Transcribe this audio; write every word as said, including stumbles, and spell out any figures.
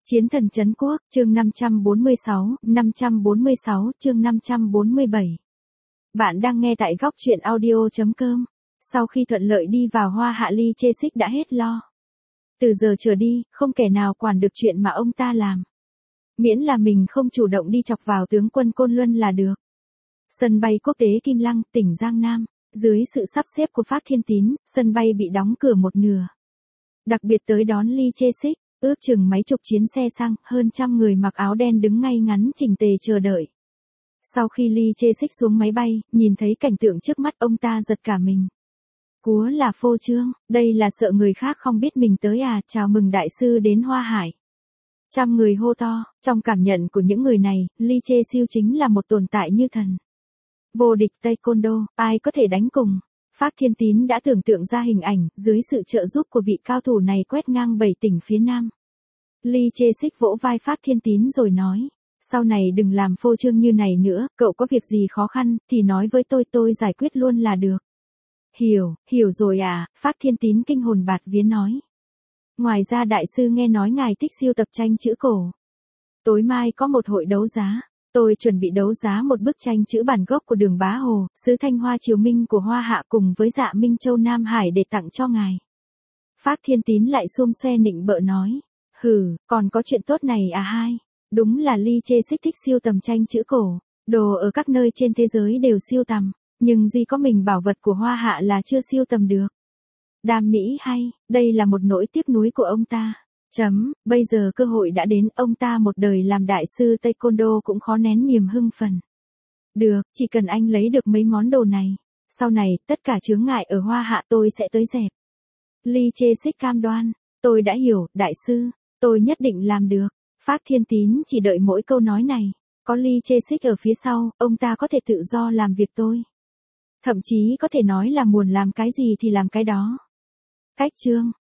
Chiến thần trấn quốc, chương năm trăm bốn mươi sáu, năm trăm bốn mươi sáu, chương năm trăm bốn mươi bảy. Bạn đang nghe tại góc truyện audio chấm com. Sau khi thuận lợi đi vào Hoa Hạ, Ly Chê Xích đã hết lo. Từ giờ trở đi, không kẻ nào quản được chuyện mà ông ta làm. Miễn là mình không chủ động đi chọc vào tướng quân Côn Luân là được. Sân bay quốc tế Kim Lăng, tỉnh Giang Nam. Dưới sự sắp xếp của Phác Thiên Tín, sân bay bị đóng cửa một nửa. Đặc biệt tới đón Ly Chê Xích, ước chừng mấy chục chiến xe xăng, hơn trăm người mặc áo đen đứng ngay ngắn chỉnh tề chờ đợi. Sau khi Ly Chê Xích xuống máy bay, nhìn thấy cảnh tượng trước mắt, ông ta giật cả mình. Cúa là phô trương, đây là sợ người khác không biết mình tới à, chào mừng đại sư đến Hoa Hải. Trăm người hô to, trong cảm nhận của những người này, Ly Chê Siêu chính là một tồn tại như thần. Vô địch Taekwondo, ai có thể đánh cùng. Phác Thiên Tín đã tưởng tượng ra hình ảnh, dưới sự trợ giúp của vị cao thủ này quét ngang bảy tỉnh phía Nam. Ly Chê Xích vỗ vai Phác Thiên Tín rồi nói, sau này đừng làm phô trương như này nữa, cậu có việc gì khó khăn, thì nói với tôi, tôi giải quyết luôn là được. Hiểu, hiểu rồi à, Phác Thiên Tín kinh hồn bạt vía nói. Ngoài ra đại sư nghe nói ngài thích sưu tập tranh chữ cổ. Tối mai có một hội đấu giá. Tôi chuẩn bị đấu giá một bức tranh chữ bản gốc của Đường Bá Hồ, xứ Thanh Hoa Triều Minh của Hoa Hạ cùng với Dạ Minh Châu Nam Hải để tặng cho ngài. Phác Thiên Tín lại xum xoe nịnh bợ nói, hừ, còn có chuyện tốt này à hai? Đúng là Ly Chê Xích thích siêu tầm tranh chữ cổ, đồ ở các nơi trên thế giới đều siêu tầm, nhưng duy có mình bảo vật của Hoa Hạ là chưa siêu tầm được. Đam mỹ hay, đây là một nỗi tiếc nuối của ông ta. Chấm, bây giờ cơ hội đã đến, ông ta một đời làm đại sư Taekwondo cũng khó nén niềm hưng phấn. Được, chỉ cần anh lấy được mấy món đồ này, sau này, tất cả chướng ngại ở Hoa Hạ tôi sẽ tới dẹp. Ly Chê Xích cam đoan, tôi đã hiểu, đại sư, tôi nhất định làm được. Phác Thiên Tín chỉ đợi mỗi câu nói này, có Ly Chê Xích ở phía sau, ông ta có thể tự do làm việc tôi. Thậm chí có thể nói là muốn làm cái gì thì làm cái đó. Cách chương,